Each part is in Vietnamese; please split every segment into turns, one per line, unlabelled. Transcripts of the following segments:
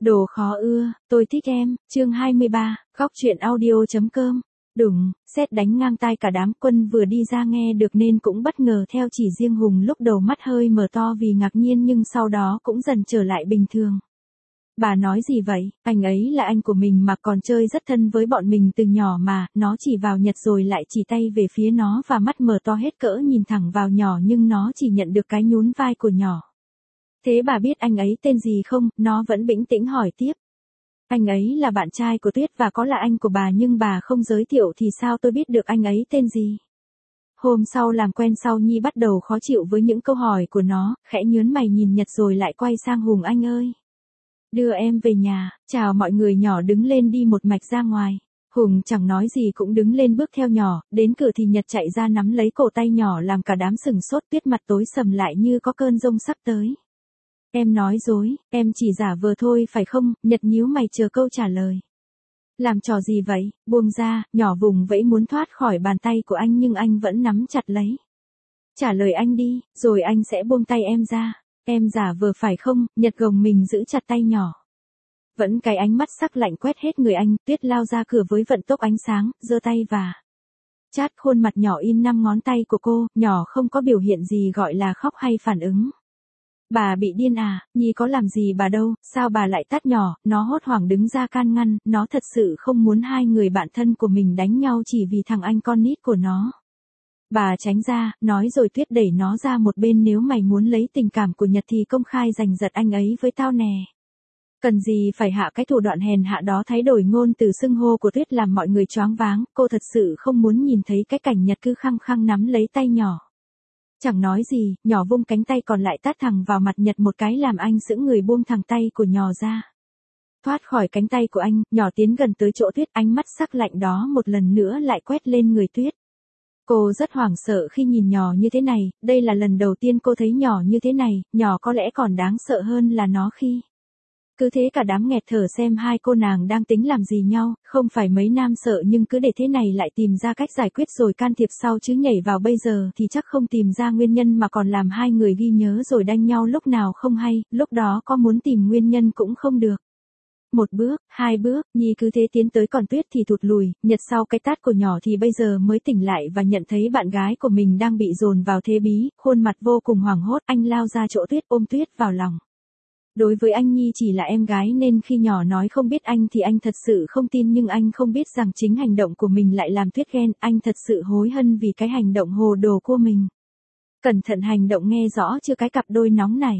Đồ khó ưa, tôi thích em, chương 23, góc truyện audio.com. Đùng, sét đánh ngang tai cả đám. Quân vừa đi ra nghe được nên cũng bất ngờ theo, chỉ riêng Hùng lúc đầu mắt hơi mở to vì ngạc nhiên nhưng sau đó cũng dần trở lại bình thường. Bà nói gì vậy, anh ấy là anh của mình mà, còn chơi rất thân với bọn mình từ nhỏ mà. Nó chỉ vào Nhật rồi lại chỉ tay về phía nó và mắt mở to hết cỡ nhìn thẳng vào nhỏ, nhưng nó chỉ nhận được cái nhún vai của nhỏ. Thế bà biết anh ấy tên gì không? Nó vẫn bình tĩnh hỏi tiếp. Anh ấy là bạn trai của Tuyết và có là anh của bà, nhưng bà không giới thiệu thì sao tôi biết được anh ấy tên gì? Hôm sau làm quen sau, Nhi bắt đầu khó chịu với những câu hỏi của nó, khẽ nhớn mày nhìn Nhật rồi lại quay sang Hùng. Anh ơi, đưa em về nhà. Chào mọi người. Nhỏ đứng lên đi một mạch ra ngoài. Hùng chẳng nói gì cũng đứng lên bước theo nhỏ, đến cửa thì Nhật chạy ra nắm lấy cổ tay nhỏ làm cả đám sửng sốt. Tuyết mặt tối sầm lại như có cơn giông sắp tới. Em nói dối, em chỉ giả vờ thôi phải không? Nhật nhíu mày chờ câu trả lời. Làm trò gì vậy? Buông ra. Nhỏ vùng vẫy muốn thoát khỏi bàn tay của anh nhưng anh vẫn nắm chặt lấy. Trả lời anh đi, rồi anh sẽ buông tay em ra. Em giả vờ phải không? Nhật gồng mình giữ chặt tay nhỏ. Vẫn cái ánh mắt sắc lạnh quét hết người anh. Tuyết lao ra cửa với vận tốc ánh sáng, giơ tay và chát khuôn mặt nhỏ in 5 ngón tay của cô. Nhỏ không có biểu hiện gì gọi là khóc hay phản ứng. Bà bị điên à? Nhi có làm gì bà đâu, sao bà lại tát nhỏ? Nó hốt hoảng đứng ra can ngăn. Nó thật sự không muốn hai người bạn thân của mình đánh nhau chỉ vì thằng anh con nít của nó. Bà tránh ra, nói rồi. Tuyết đẩy nó ra một bên. Nếu mày muốn lấy tình cảm của Nhật thì công khai giành giật anh ấy với tao nè. Cần gì phải hạ cái thủ đoạn hèn hạ đó. Thay đổi ngôn từ xưng hô của Tuyết làm mọi người choáng váng. Cô thật sự không muốn nhìn thấy cái cảnh Nhật cứ khăng khăng nắm lấy tay nhỏ. Chẳng nói gì, nhỏ vung cánh tay còn lại tát thẳng vào mặt Nhật một cái làm anh sững người buông thẳng tay của nhỏ ra. Thoát khỏi cánh tay của anh, nhỏ tiến gần tới chỗ Tuyết, ánh mắt sắc lạnh đó một lần nữa lại quét lên người Tuyết. Cô rất hoảng sợ khi nhìn nhỏ như thế này, đây là lần đầu tiên cô thấy nhỏ như thế này, nhỏ có lẽ còn đáng sợ hơn là nó khi. Cứ thế cả đám nghẹt thở xem hai cô nàng đang tính làm gì nhau, không phải mấy nam sợ nhưng cứ để thế này lại tìm ra cách giải quyết rồi can thiệp sau chứ nhảy vào bây giờ thì chắc không tìm ra nguyên nhân mà còn làm hai người ghi nhớ rồi đanh nhau lúc nào không hay, lúc đó có muốn tìm nguyên nhân cũng không được. Một bước, hai bước, Nhi cứ thế tiến tới còn Tuyết thì thụt lùi. Nhật sau cái tát của nhỏ thì bây giờ mới tỉnh lại và nhận thấy bạn gái của mình đang bị dồn vào thế bí, khuôn mặt vô cùng hoảng hốt. Anh lao ra chỗ Tuyết ôm Tuyết vào lòng. Đối với anh Nhi chỉ là em gái nên khi nhỏ nói không biết anh thì anh thật sự không tin, nhưng anh không biết rằng chính hành động của mình lại làm Tuyết ghen. Anh thật sự hối hận vì cái hành động hồ đồ của mình. Cẩn thận hành động nghe rõ chưa cái cặp đôi nóng này.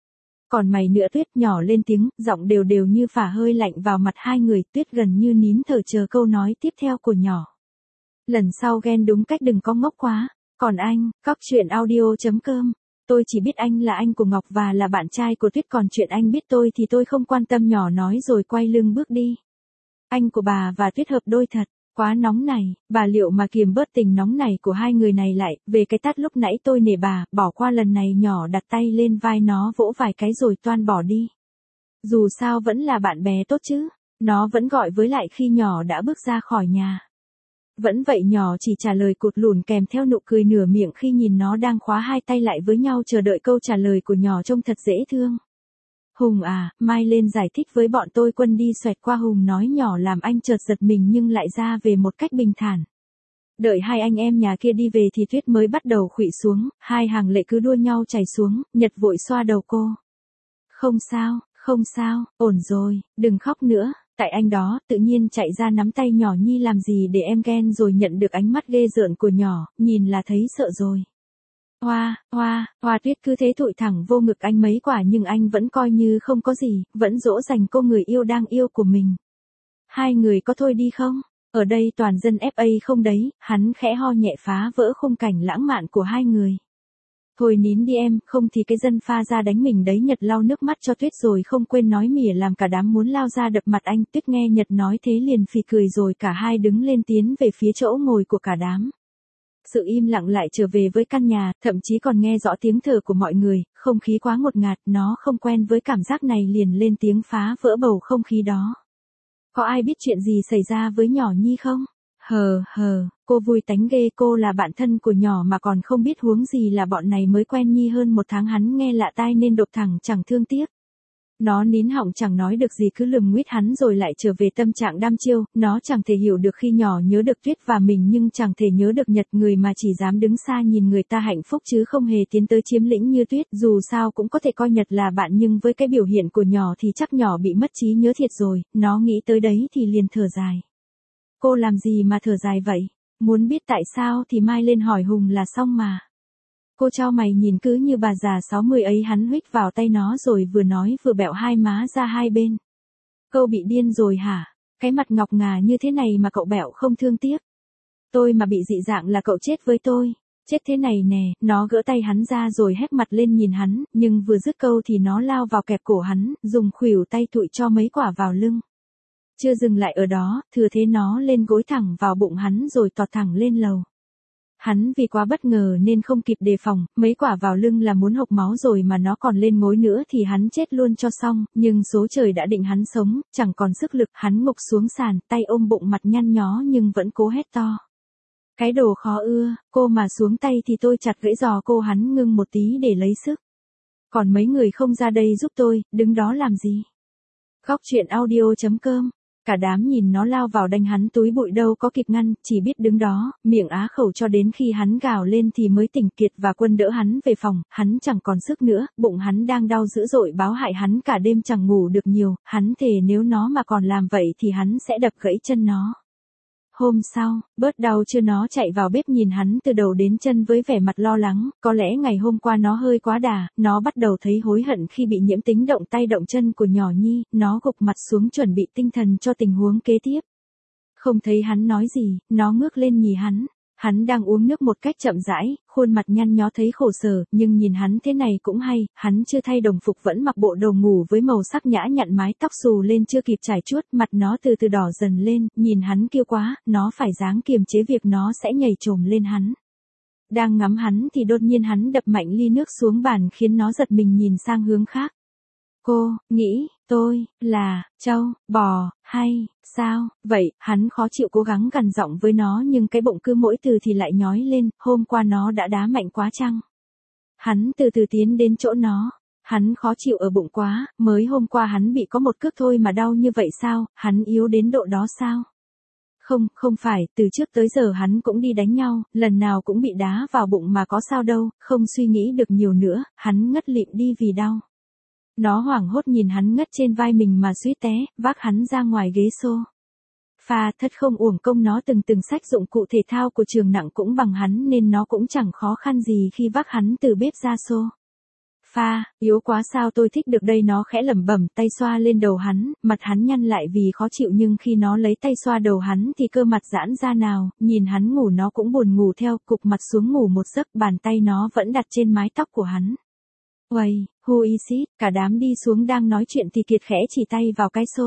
Còn mày nữa Tuyết, nhỏ lên tiếng, giọng đều đều như phả hơi lạnh vào mặt hai người. Tuyết gần như nín thở chờ câu nói tiếp theo của nhỏ. Lần sau ghen đúng cách, đừng có ngốc quá. Còn anh, góc truyện audio.com. Tôi chỉ biết anh là anh của Ngọc và là bạn trai của Tuyết, còn chuyện anh biết tôi thì tôi không quan tâm. Nhỏ nói rồi quay lưng bước đi. Anh của bà và Tuyết hợp đôi thật, quá nóng này, bà liệu mà kiềm bớt tình nóng này của hai người này lại. Về cái tát lúc nãy tôi nể bà, bỏ qua lần này. Nhỏ đặt tay lên vai nó vỗ vài cái rồi toan bỏ đi. Dù sao vẫn là bạn bè tốt chứ, nó vẫn gọi với lại khi nhỏ đã bước ra khỏi nhà. Vẫn vậy, nhỏ chỉ trả lời cụt lùn kèm theo nụ cười nửa miệng khi nhìn nó đang khóa hai tay lại với nhau chờ đợi câu trả lời của nhỏ trông thật dễ thương. Hùng à, mai lên giải thích với bọn tôi. Quân đi xoẹt qua Hùng nói nhỏ làm anh chợt giật mình nhưng lại ra về một cách bình thản. Đợi hai anh em nhà kia đi về thì Tuyết mới bắt đầu khuỵu xuống, hai hàng lệ cứ đua nhau chảy xuống. Nhật vội xoa đầu cô. Không sao, không sao, ổn rồi, đừng khóc nữa. Tại anh đó, tự nhiên chạy ra nắm tay nhỏ. Nhi làm gì để em ghen rồi? Nhận được ánh mắt ghê rợn của nhỏ, nhìn là thấy sợ rồi. Hoa, hoa, hoa. Tuyết cứ thế thụi thẳng vô ngực anh mấy quả nhưng anh vẫn coi như không có gì, vẫn dỗ dành cô người yêu đang yêu của mình. Hai người có thôi đi không? Ở đây toàn dân FA không đấy, hắn khẽ ho nhẹ phá vỡ khung cảnh lãng mạn của hai người. Thôi nín đi em, không thì cái dân pha ra đánh mình đấy. Nhật lau nước mắt cho Tuyết rồi không quên nói mỉa làm cả đám muốn lao ra đập mặt anh. Tuyết nghe Nhật nói thế liền phì cười rồi cả hai đứng lên tiến về phía chỗ ngồi của cả đám. Sự im lặng lại trở về với căn nhà, thậm chí còn nghe rõ tiếng thở của mọi người, không khí quá ngột ngạt. Nó không quen với cảm giác này liền lên tiếng phá vỡ bầu không khí đó. Có ai biết chuyện gì xảy ra với nhỏ Nhi không? Cô vui tánh ghê. Cô là bạn thân của nhỏ mà còn không biết, huống gì là bọn này mới quen Nhi hơn 1 tháng. Hắn nghe lạ tai nên đột thẳng chẳng thương tiếc. Nó nín họng chẳng nói được gì cứ lườm nguýt hắn rồi lại trở về tâm trạng đăm chiêu, nó chẳng thể hiểu được khi nhỏ nhớ được Tuyết và mình nhưng chẳng thể nhớ được Nhật, người mà chỉ dám đứng xa nhìn người ta hạnh phúc chứ không hề tiến tới chiếm lĩnh như Tuyết. Dù sao cũng có thể coi Nhật là bạn nhưng với cái biểu hiện của nhỏ thì chắc nhỏ bị mất trí nhớ thiệt rồi, nó nghĩ tới đấy thì liền thở dài. Cô làm gì mà thở dài vậy? Muốn biết tại sao thì mai lên hỏi Hùng là xong mà. Cô chau mày nhìn cứ như bà già 60 ấy, hắn huých vào tay nó rồi vừa nói vừa bẹo hai má ra hai bên. Cậu bị điên rồi hả? Cái mặt ngọc ngà như thế này mà cậu bẹo không thương tiếc. Tôi mà bị dị dạng là cậu chết với tôi. Chết thế này nè, nó gỡ tay hắn ra rồi hét mặt lên nhìn hắn, nhưng vừa dứt câu thì nó lao vào kẹp cổ hắn, dùng khuỷu tay tụi cho mấy quả vào lưng. Chưa dừng lại ở đó, thừa thế nó lên gối thẳng vào bụng hắn rồi tọt thẳng lên lầu. Hắn vì quá bất ngờ nên không kịp đề phòng, mấy quả vào lưng là muốn hộc máu rồi mà nó còn lên gối nữa thì hắn chết luôn cho xong, nhưng số trời đã định hắn sống, chẳng còn sức lực, hắn ngục xuống sàn, tay ôm bụng mặt nhăn nhó nhưng vẫn cố hét to. Cái đồ khó ưa, cô mà xuống tay thì tôi chặt gãy giò cô. Hắn ngưng một tí để lấy sức. Còn mấy người không ra đây giúp tôi, đứng đó làm gì? Góc truyện audio.com. Cả đám nhìn nó lao vào đánh hắn, túi bụi đâu có kịp ngăn, chỉ biết đứng đó, miệng á khẩu cho đến khi hắn gào lên thì mới tỉnh. Kiệt và Quân đỡ hắn về phòng, hắn chẳng còn sức nữa, bụng hắn đang đau dữ dội báo hại hắn cả đêm chẳng ngủ được nhiều, hắn thề nếu nó mà còn làm vậy thì hắn sẽ đập gãy chân nó. Hôm sau, bớt đau chưa nó chạy vào bếp nhìn hắn từ đầu đến chân với vẻ mặt lo lắng, có lẽ ngày hôm qua nó hơi quá đà, nó bắt đầu thấy hối hận khi bị nhiễm tính động tay động chân của nhỏ Nhi, nó gục mặt xuống chuẩn bị tinh thần cho tình huống kế tiếp. Không thấy hắn nói gì, nó ngước lên nhìn hắn. Hắn đang uống nước một cách chậm rãi, khuôn mặt nhăn nhó thấy khổ sở, nhưng nhìn hắn thế này cũng hay, hắn chưa thay đồng phục vẫn mặc bộ đồ ngủ với màu sắc nhã nhặn, mái tóc xù lên chưa kịp chải chuốt, mặt nó từ từ đỏ dần lên, nhìn hắn kêu quá, nó phải ráng kiềm chế việc nó sẽ nhảy chồm lên hắn. Đang ngắm hắn thì đột nhiên hắn đập mạnh ly nước xuống bàn khiến nó giật mình nhìn sang hướng khác. Cô, nghĩ, tôi, là, trâu, bò, hay, sao, vậy, hắn khó chịu cố gắng gằn giọng với nó nhưng cái bụng cứ mỗi từ thì lại nhói lên, hôm qua nó đã đá mạnh quá chăng? Hắn từ từ tiến đến chỗ nó, hắn khó chịu ở bụng quá, mới hôm qua hắn bị có một cước thôi mà đau như vậy sao, hắn yếu đến độ đó sao? Không, không phải, từ trước tới giờ hắn cũng đi đánh nhau, lần nào cũng bị đá vào bụng mà có sao đâu, không suy nghĩ được nhiều nữa, hắn ngất lịm đi vì đau. Nó hoảng hốt nhìn hắn ngất trên vai mình mà suýt té, vác hắn ra ngoài ghế xô. Pha thất không uổng công nó từng xách dụng cụ thể thao của trường nặng cũng bằng hắn nên nó cũng chẳng khó khăn gì khi vác hắn từ bếp ra xô. Pha, yếu quá sao tôi thích được đây, nó khẽ lẩm bẩm, tay xoa lên đầu hắn, mặt hắn nhăn lại vì khó chịu nhưng khi nó lấy tay xoa đầu hắn thì cơ mặt giãn ra nào, nhìn hắn ngủ nó cũng buồn ngủ theo, cụp mặt xuống ngủ một giấc, bàn tay nó vẫn đặt trên mái tóc của hắn. Uầy, who is it? Cả đám đi xuống đang nói chuyện thì Kiệt khẽ chỉ tay vào cái xô.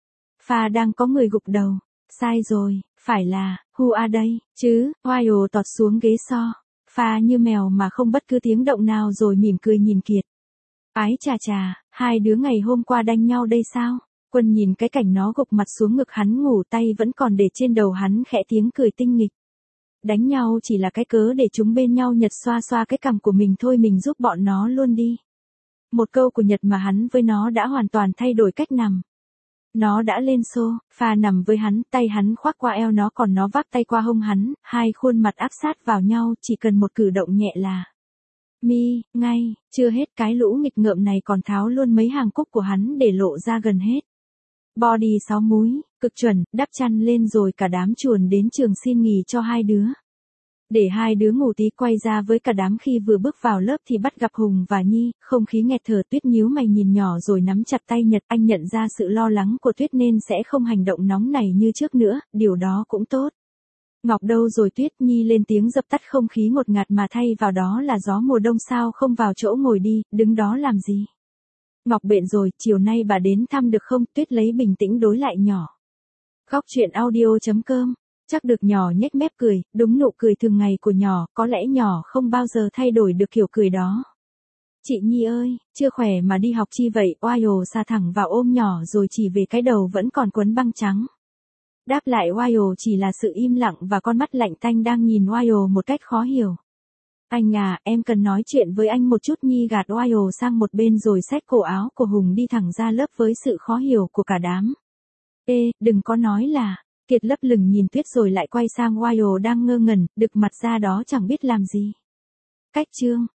Pha đang có người gục đầu. Sai rồi, phải là, who are đây, chứ, Wyo tọt xuống ghế so. Pha như mèo mà không bất cứ tiếng động nào rồi mỉm cười nhìn Kiệt. Ái chà chà, hai đứa ngày hôm qua đánh nhau đây sao? Quân nhìn cái cảnh nó gục mặt xuống ngực hắn ngủ, tay vẫn còn để trên đầu hắn, khẽ tiếng cười tinh nghịch. Đánh nhau chỉ là cái cớ để chúng bên nhau. Nhật xoa xoa cái cằm của mình, thôi mình giúp bọn nó luôn đi. Một câu của Nhật mà hắn với nó đã hoàn toàn thay đổi cách nằm. Nó đã lên xô, Pha nằm với hắn, tay hắn khoác qua eo nó còn nó vác tay qua hông hắn, hai khuôn mặt áp sát vào nhau, chỉ cần một cử động nhẹ là. Ngay, chưa hết cái lũ nghịch ngợm này còn tháo luôn mấy hàng cúc của hắn để lộ ra gần hết. Body 6 múi, cực chuẩn, đắp chăn lên rồi cả đám chuồn đến trường xin nghỉ cho hai đứa. Để hai đứa ngủ tí quay ra với cả đám khi vừa bước vào lớp thì bắt gặp Hùng và Nhi, không khí nghẹt thở. Tuyết nhíu mày nhìn nhỏ rồi nắm chặt tay Nhật, anh nhận ra sự lo lắng của Tuyết nên sẽ không hành động nóng nảy như trước nữa, điều đó cũng tốt. Ngọc đâu rồi Tuyết? Nhi lên tiếng dập tắt không khí ngột ngạt mà thay vào đó là gió mùa đông, sao không vào chỗ ngồi đi, đứng đó làm gì? Ngọc bệnh rồi, chiều nay bà đến thăm được không? Tuyết lấy bình tĩnh đối lại nhỏ. Góc truyện audio.com. Chắc được nhỏ nhếch mép cười, đúng nụ cười thường ngày của nhỏ, có lẽ nhỏ không bao giờ thay đổi được kiểu cười đó. Chị Nhi ơi, chưa khỏe mà đi học chi vậy? Wyo sa thẳng vào ôm nhỏ rồi chỉ về cái đầu vẫn còn quấn băng trắng. Đáp lại Wyo chỉ là sự im lặng và con mắt lạnh tanh đang nhìn Wyo một cách khó hiểu. Anh à, em cần nói chuyện với anh một chút. Nhi gạt Oil sang một bên rồi xách cổ áo của Hùng đi thẳng ra lớp với sự khó hiểu của cả đám. Ê, đừng có nói là, Kiệt lấp lửng nhìn Tuyết rồi lại quay sang Oil đang ngơ ngẩn, đực mặt ra đó chẳng biết làm gì. Cách chương